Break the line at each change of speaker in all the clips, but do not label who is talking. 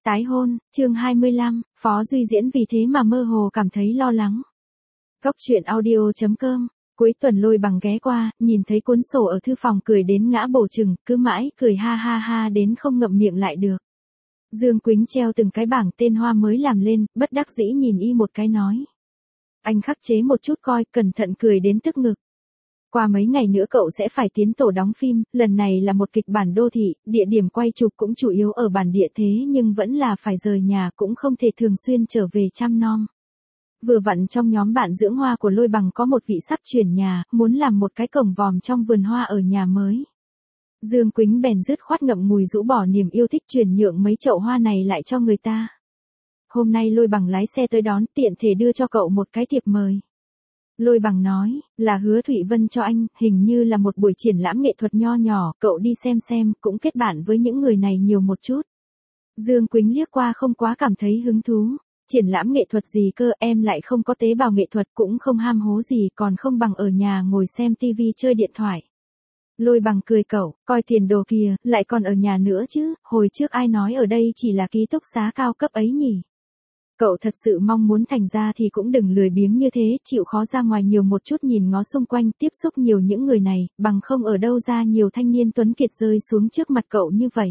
Tái hôn, chương 25, Phó Duy Diễn vì thế mà mơ hồ cảm thấy lo lắng. Góc truyện audio.com. Cuối tuần Lôi Bằng ghé qua, nhìn thấy cuốn sổ ở thư phòng cười đến ngã bổ chừng, cứ mãi cười ha ha ha đến không ngậm miệng lại được. Dương Quýnh treo từng cái bảng tên hoa mới làm lên, bất đắc dĩ nhìn y một cái nói. Anh khắc chế một chút coi, cẩn thận cười đến tức ngực. Qua mấy ngày nữa cậu sẽ phải tiến tổ đóng phim, lần này là một kịch bản đô thị, địa điểm quay chụp cũng chủ yếu ở bản địa thế nhưng vẫn là phải rời nhà cũng không thể thường xuyên trở về chăm nom. Vừa vặn trong nhóm bạn dưỡng hoa của Lôi Bằng có một vị sắp chuyển nhà, muốn làm một cái cổng vòm trong vườn hoa ở nhà mới. Dương Quýnh bèn dứt khoát ngậm ngùi rũ bỏ niềm yêu thích chuyển nhượng mấy chậu hoa này lại cho người ta. Hôm nay Lôi Bằng lái xe tới đón tiện thể đưa cho cậu một cái thiệp mời. Lôi Bằng nói, là Hứa Thụy Vân cho anh, hình như là một buổi triển lãm nghệ thuật nho nhỏ, cậu đi xem, cũng kết bạn với những người này nhiều một chút. Dương Quýnh liếc qua không quá cảm thấy hứng thú. Triển lãm nghệ thuật gì cơ, em lại không có tế bào nghệ thuật cũng không ham hố gì còn không bằng ở nhà ngồi xem tivi chơi điện thoại. Lôi Bằng cười cậu, coi tiền đồ kìa, lại còn ở nhà nữa chứ, hồi trước ai nói ở đây chỉ là ký túc xá cao cấp ấy nhỉ. Cậu thật sự mong muốn thành ra thì cũng đừng lười biếng như thế, chịu khó ra ngoài nhiều một chút nhìn ngó xung quanh, tiếp xúc nhiều những người này, bằng không ở đâu ra nhiều thanh niên tuấn kiệt rơi xuống trước mặt cậu như vậy.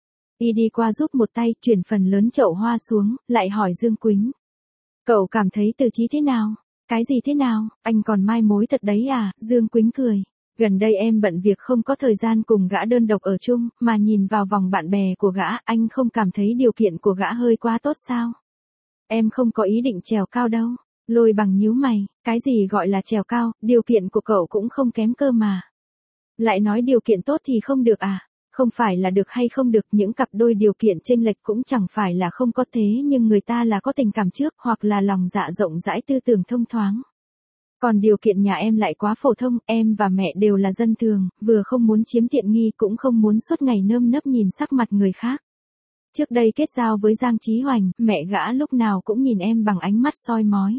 Y đi qua giúp một tay, chuyển phần lớn chậu hoa xuống, lại hỏi Dương Quýnh. Cậu cảm thấy Từ Chí thế nào? Cái gì thế nào, anh còn mai mối thật đấy à? Dương Quýnh cười. Gần đây em bận việc không có thời gian cùng gã đơn độc ở chung, mà nhìn vào vòng bạn bè của gã, anh không cảm thấy điều kiện của gã hơi quá tốt sao? Em không có ý định trèo cao đâu. Lôi Bằng nhíu mày, cái gì gọi là trèo cao, điều kiện của cậu cũng không kém cơ mà. Lại nói điều kiện tốt thì không được à? Không phải là được hay không được, những cặp đôi điều kiện chênh lệch cũng chẳng phải là không có thế nhưng người ta là có tình cảm trước hoặc là lòng dạ rộng rãi tư tưởng thông thoáng. Còn điều kiện nhà em lại quá phổ thông, em và mẹ đều là dân thường, vừa không muốn chiếm tiện nghi cũng không muốn suốt ngày nơm nớp nhìn sắc mặt người khác. Trước đây kết giao với Giang Chí Hoành, mẹ gã lúc nào cũng nhìn em bằng ánh mắt soi mói.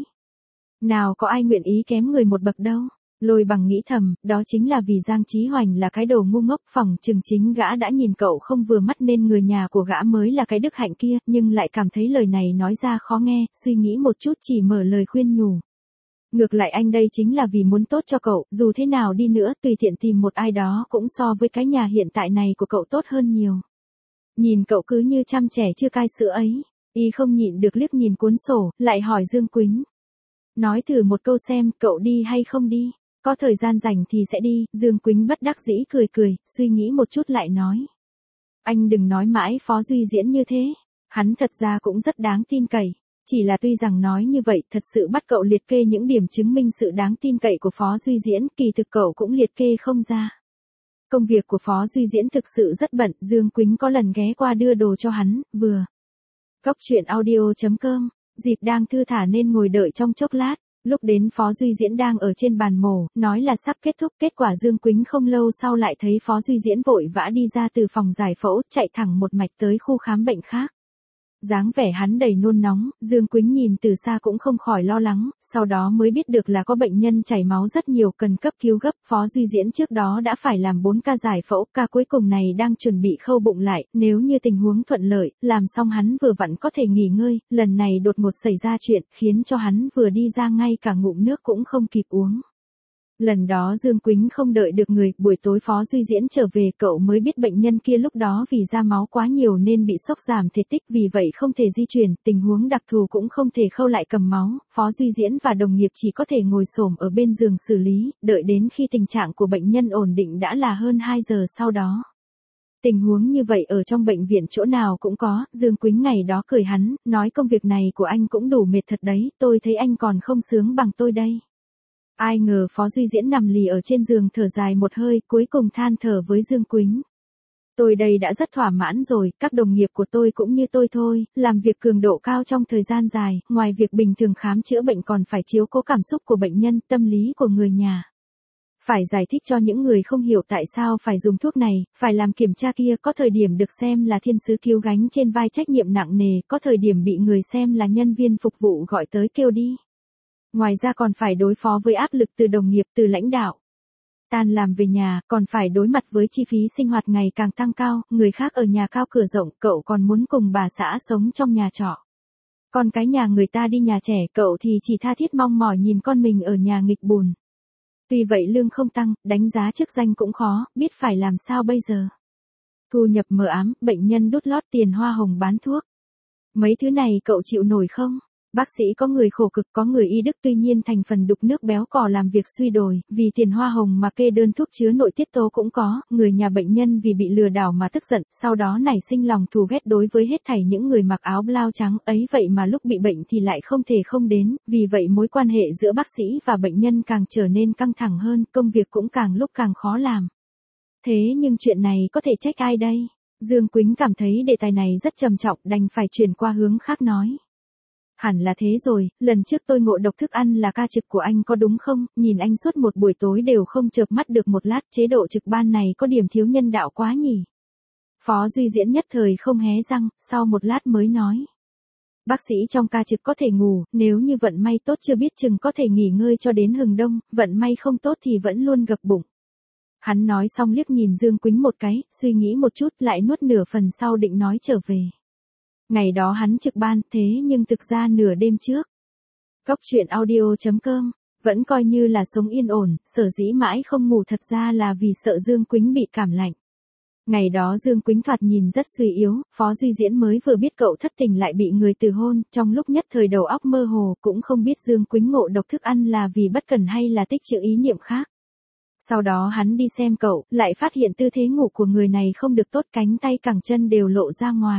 Nào có ai nguyện ý kém người một bậc đâu. Lôi Bằng nghĩ thầm, đó chính là vì Giang Chí Hoành là cái đồ ngu ngốc, phỏng chừng chính gã đã nhìn cậu không vừa mắt nên người nhà của gã mới là cái đức hạnh kia, nhưng lại cảm thấy lời này nói ra khó nghe, suy nghĩ một chút chỉ mở lời khuyên nhủ. Ngược lại anh đây chính là vì muốn tốt cho cậu, dù thế nào đi nữa tùy tiện tìm một ai đó cũng so với cái nhà hiện tại này của cậu tốt hơn nhiều. Nhìn cậu cứ như chăm trẻ chưa cai sữa ấy, y không nhịn được liếc nhìn cuốn sổ, lại hỏi Dương Quýnh. Nói thử một câu xem, cậu đi hay không đi? Có thời gian rảnh thì sẽ đi, Dương Quýnh bất đắc dĩ cười, suy nghĩ một chút lại nói. Anh đừng nói mãi Phó Duy Diễn như thế, hắn thật ra cũng rất đáng tin cậy, chỉ là tuy rằng nói như vậy thật sự bắt cậu liệt kê những điểm chứng minh sự đáng tin cậy của Phó Duy Diễn, kỳ thực cậu cũng liệt kê không ra. Công việc của Phó Duy Diễn thực sự rất bận, Dương Quýnh có lần ghé qua đưa đồ cho hắn, vừa. Góc truyện audio.com, dịp đang thư thả nên ngồi đợi trong chốc lát. Lúc đến Phó Duy Diễn đang ở trên bàn mổ, nói là sắp kết thúc, kết quả Dương Quýnh không lâu sau lại thấy Phó Duy Diễn vội vã đi ra từ phòng giải phẫu, chạy thẳng một mạch tới khu khám bệnh khác. Dáng vẻ hắn đầy nôn nóng, Dương Quýnh nhìn từ xa cũng không khỏi lo lắng, sau đó mới biết được là có bệnh nhân chảy máu rất nhiều cần cấp cứu gấp. Phó Duy Diễn trước đó đã phải làm 4 ca giải phẫu, ca cuối cùng này đang chuẩn bị khâu bụng lại, nếu như tình huống thuận lợi, làm xong hắn vừa vặn có thể nghỉ ngơi, lần này đột ngột xảy ra chuyện, khiến cho hắn vừa đi ra ngay cả ngụm nước cũng không kịp uống. Lần đó Dương Quýnh không đợi được người, buổi tối Phó Duy Diễn trở về cậu mới biết bệnh nhân kia lúc đó vì ra máu quá nhiều nên bị sốc giảm thể tích, vì vậy không thể di chuyển, tình huống đặc thù cũng không thể khâu lại cầm máu, Phó Duy Diễn và đồng nghiệp chỉ có thể ngồi xổm ở bên giường xử lý, đợi đến khi tình trạng của bệnh nhân ổn định đã là hơn 2 giờ sau đó. Tình huống như vậy ở trong bệnh viện chỗ nào cũng có, Dương Quýnh ngày đó cười hắn, nói công việc này của anh cũng đủ mệt thật đấy, tôi thấy anh còn không sướng bằng tôi đây. Ai ngờ Phó Duy Diễn nằm lì ở trên giường thở dài một hơi, cuối cùng than thở với Dương Quýnh. Tôi đây đã rất thỏa mãn rồi, các đồng nghiệp của tôi cũng như tôi thôi, làm việc cường độ cao trong thời gian dài, ngoài việc bình thường khám chữa bệnh còn phải chiếu cố cảm xúc của bệnh nhân, tâm lý của người nhà. Phải giải thích cho những người không hiểu tại sao phải dùng thuốc này, phải làm kiểm tra kia, có thời điểm được xem là thiên sứ cứu gánh trên vai trách nhiệm nặng nề, có thời điểm bị người xem là nhân viên phục vụ gọi tới kêu đi. Ngoài ra còn phải đối phó với áp lực từ đồng nghiệp, từ lãnh đạo. Tan làm về nhà, còn phải đối mặt với chi phí sinh hoạt ngày càng tăng cao, người khác ở nhà cao cửa rộng, cậu còn muốn cùng bà xã sống trong nhà trọ. Con cái nhà người ta đi nhà trẻ, cậu thì chỉ tha thiết mong mỏi nhìn con mình ở nhà nghịch bùn. Tuy vậy lương không tăng, đánh giá chức danh cũng khó, biết phải làm sao bây giờ. Thu nhập mờ ám, bệnh nhân đút lót tiền hoa hồng bán thuốc. Mấy thứ này cậu chịu nổi không? Bác sĩ có người khổ cực, có người y đức, tuy nhiên thành phần đục nước béo cò làm việc suy đồi, vì tiền hoa hồng mà kê đơn thuốc chứa nội tiết tố cũng có, người nhà bệnh nhân vì bị lừa đảo mà tức giận, sau đó nảy sinh lòng thù ghét đối với hết thảy những người mặc áo blau trắng, ấy vậy mà lúc bị bệnh thì lại không thể không đến, vì vậy mối quan hệ giữa bác sĩ và bệnh nhân càng trở nên căng thẳng hơn, công việc cũng càng lúc càng khó làm. Thế nhưng chuyện này có thể trách ai đây? Dương Quýnh cảm thấy đề tài này rất trầm trọng, đành phải chuyển qua hướng khác nói. Hẳn là thế rồi, lần trước tôi ngộ độc thức ăn là ca trực của anh có đúng không, nhìn anh suốt một buổi tối đều không chợp mắt được một lát, chế độ trực ban này có điểm thiếu nhân đạo quá nhỉ. Phó Duy Diễn nhất thời không hé răng, sau một lát mới nói. Bác sĩ trong ca trực có thể ngủ, nếu như vận may tốt chưa biết chừng có thể nghỉ ngơi cho đến hừng đông, vận may không tốt thì vẫn luôn gập bụng. Hắn nói xong liếc nhìn Dương Quýnh một cái, suy nghĩ một chút lại nuốt nửa phần sau định nói trở về. Ngày đó hắn trực ban, thế nhưng thực ra nửa đêm trước. Cốc truyện audio.com, vẫn coi như là sống yên ổn, sở dĩ mãi không ngủ thật ra là vì sợ Dương Quýnh bị cảm lạnh. Ngày đó Dương Quýnh thoạt nhìn rất suy yếu, Phó Duy Diễn mới vừa biết cậu thất tình lại bị người từ hôn, trong lúc nhất thời đầu óc mơ hồ cũng không biết Dương Quýnh ngộ độc thức ăn là vì bất cẩn hay là tích trữ ý niệm khác. Sau đó hắn đi xem cậu, lại phát hiện tư thế ngủ của người này không được tốt, cánh tay cẳng chân đều lộ ra ngoài.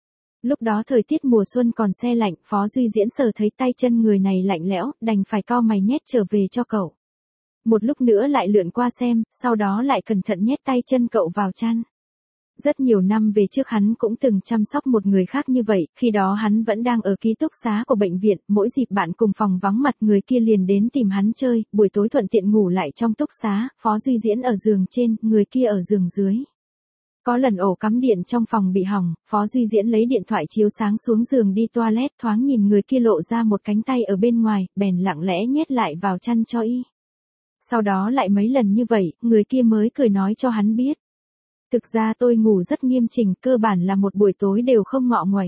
Lúc đó thời tiết mùa xuân còn se lạnh, Phó Duy Diễn sờ thấy tay chân người này lạnh lẽo, đành phải cau mày nhét trở về cho cậu. Một lúc nữa lại lượn qua xem, sau đó lại cẩn thận nhét tay chân cậu vào chăn. Rất nhiều năm về trước hắn cũng từng chăm sóc một người khác như vậy, khi đó hắn vẫn đang ở ký túc xá của bệnh viện, mỗi dịp bạn cùng phòng vắng mặt người kia liền đến tìm hắn chơi, buổi tối thuận tiện ngủ lại trong túc xá, Phó Duy Diễn ở giường trên, người kia ở giường dưới. Có lần ổ cắm điện trong phòng bị hỏng, Phó Duy Diễn lấy điện thoại chiếu sáng xuống giường đi toilet, thoáng nhìn người kia lộ ra một cánh tay ở bên ngoài, bèn lặng lẽ nhét lại vào chăn cho y. Sau đó lại mấy lần như vậy, người kia mới cười nói cho hắn biết. Thực ra tôi ngủ rất nghiêm chỉnh, cơ bản là một buổi tối đều không ngọ nguậy.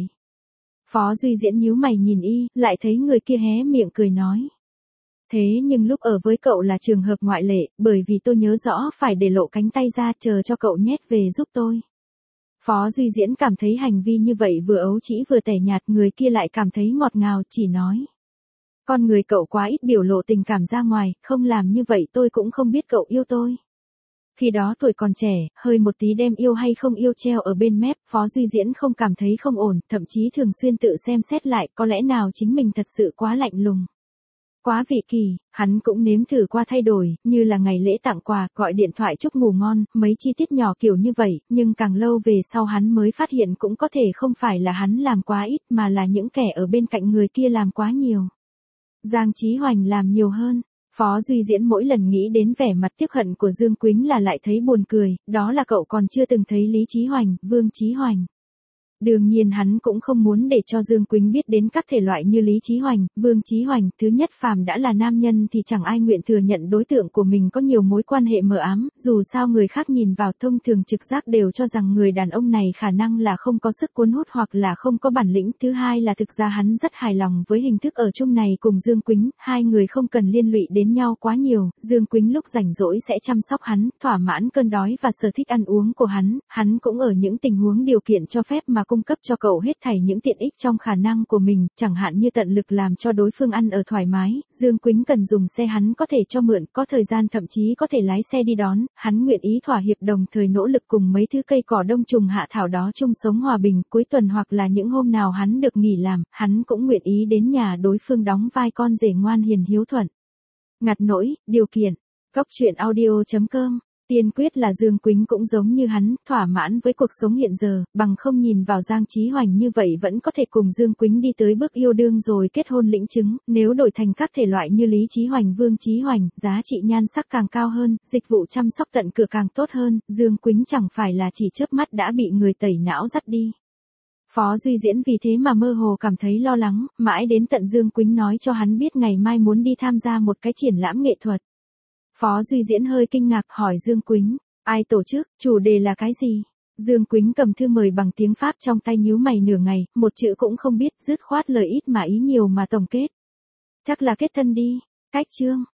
Phó Duy Diễn nhíu mày nhìn y, lại thấy người kia hé miệng cười nói. Thế nhưng lúc ở với cậu là trường hợp ngoại lệ, bởi vì tôi nhớ rõ phải để lộ cánh tay ra chờ cho cậu nhét về giúp tôi. Phó Duy Diễn cảm thấy hành vi như vậy vừa ấu trĩ vừa tẻ nhạt, người kia lại cảm thấy ngọt ngào, chỉ nói. Con người cậu quá ít biểu lộ tình cảm ra ngoài, không làm như vậy tôi cũng không biết cậu yêu tôi. Khi đó tuổi còn trẻ, hơi một tí đem yêu hay không yêu treo ở bên mép, Phó Duy Diễn không cảm thấy không ổn, thậm chí thường xuyên tự xem xét lại, có lẽ nào chính mình thật sự quá lạnh lùng. Quá vị kỳ, hắn cũng nếm thử qua thay đổi, như là ngày lễ tặng quà, gọi điện thoại chúc ngủ ngon, mấy chi tiết nhỏ kiểu như vậy, nhưng càng lâu về sau hắn mới phát hiện cũng có thể không phải là hắn làm quá ít mà là những kẻ ở bên cạnh người kia làm quá nhiều. Giang Chí Hoành làm nhiều hơn. Phó Duy Diễn mỗi lần nghĩ đến vẻ mặt tiếc hận của Dương Quýnh là lại thấy buồn cười, đó là cậu còn chưa từng thấy Lý Chí Hoành, Vương Chí Hoành. Đương nhiên hắn cũng không muốn để cho Dương Quýnh biết đến các thể loại như Lý Chí Hoành, Vương Chí Hoành, thứ nhất phàm đã là nam nhân thì chẳng ai nguyện thừa nhận đối tượng của mình có nhiều mối quan hệ mờ ám, dù sao người khác nhìn vào thông thường trực giác đều cho rằng người đàn ông này khả năng là không có sức cuốn hút hoặc là không có bản lĩnh, thứ hai là thực ra hắn rất hài lòng với hình thức ở chung này cùng Dương Quýnh, hai người không cần liên lụy đến nhau quá nhiều, Dương Quýnh lúc rảnh rỗi sẽ chăm sóc hắn, thỏa mãn cơn đói và sở thích ăn uống của hắn cũng ở những tình huống điều kiện cho phép mà cung cấp cho cậu hết thảy những tiện ích trong khả năng của mình, chẳng hạn như tận lực làm cho đối phương ăn ở thoải mái, Dương Quýnh cần dùng xe hắn có thể cho mượn, có thời gian thậm chí có thể lái xe đi đón, hắn nguyện ý thỏa hiệp đồng thời nỗ lực cùng mấy thứ cây cỏ đông trùng hạ thảo đó chung sống hòa bình, cuối tuần hoặc là những hôm nào hắn được nghỉ làm, hắn cũng nguyện ý đến nhà đối phương đóng vai con rể ngoan hiền hiếu thuận. Ngặt nỗi, điều kiện. Cốc truyện audio.com. Tiên quyết là Dương Quýnh cũng giống như hắn, thỏa mãn với cuộc sống hiện giờ, bằng không nhìn vào Giang Chí Hoành như vậy vẫn có thể cùng Dương Quýnh đi tới bước yêu đương rồi kết hôn lĩnh chứng, nếu đổi thành các thể loại như Lý Chí Hoành, Vương Chí Hoành, giá trị nhan sắc càng cao hơn, dịch vụ chăm sóc tận cửa càng tốt hơn, Dương Quýnh chẳng phải là chỉ chớp mắt đã bị người tẩy não dắt đi. Phó Duy Diễn vì thế mà mơ hồ cảm thấy lo lắng, mãi đến tận Dương Quýnh nói cho hắn biết ngày mai muốn đi tham gia một cái triển lãm nghệ thuật. Phó Duy Diễn hơi kinh ngạc hỏi Dương Quýnh, ai tổ chức, chủ đề là cái gì? Dương Quýnh cầm thư mời bằng tiếng Pháp trong tay nhíu mày nửa ngày, một chữ cũng không biết, dứt khoát lời ít mà ý nhiều mà tổng kết. Chắc là kết thân đi, cách chương.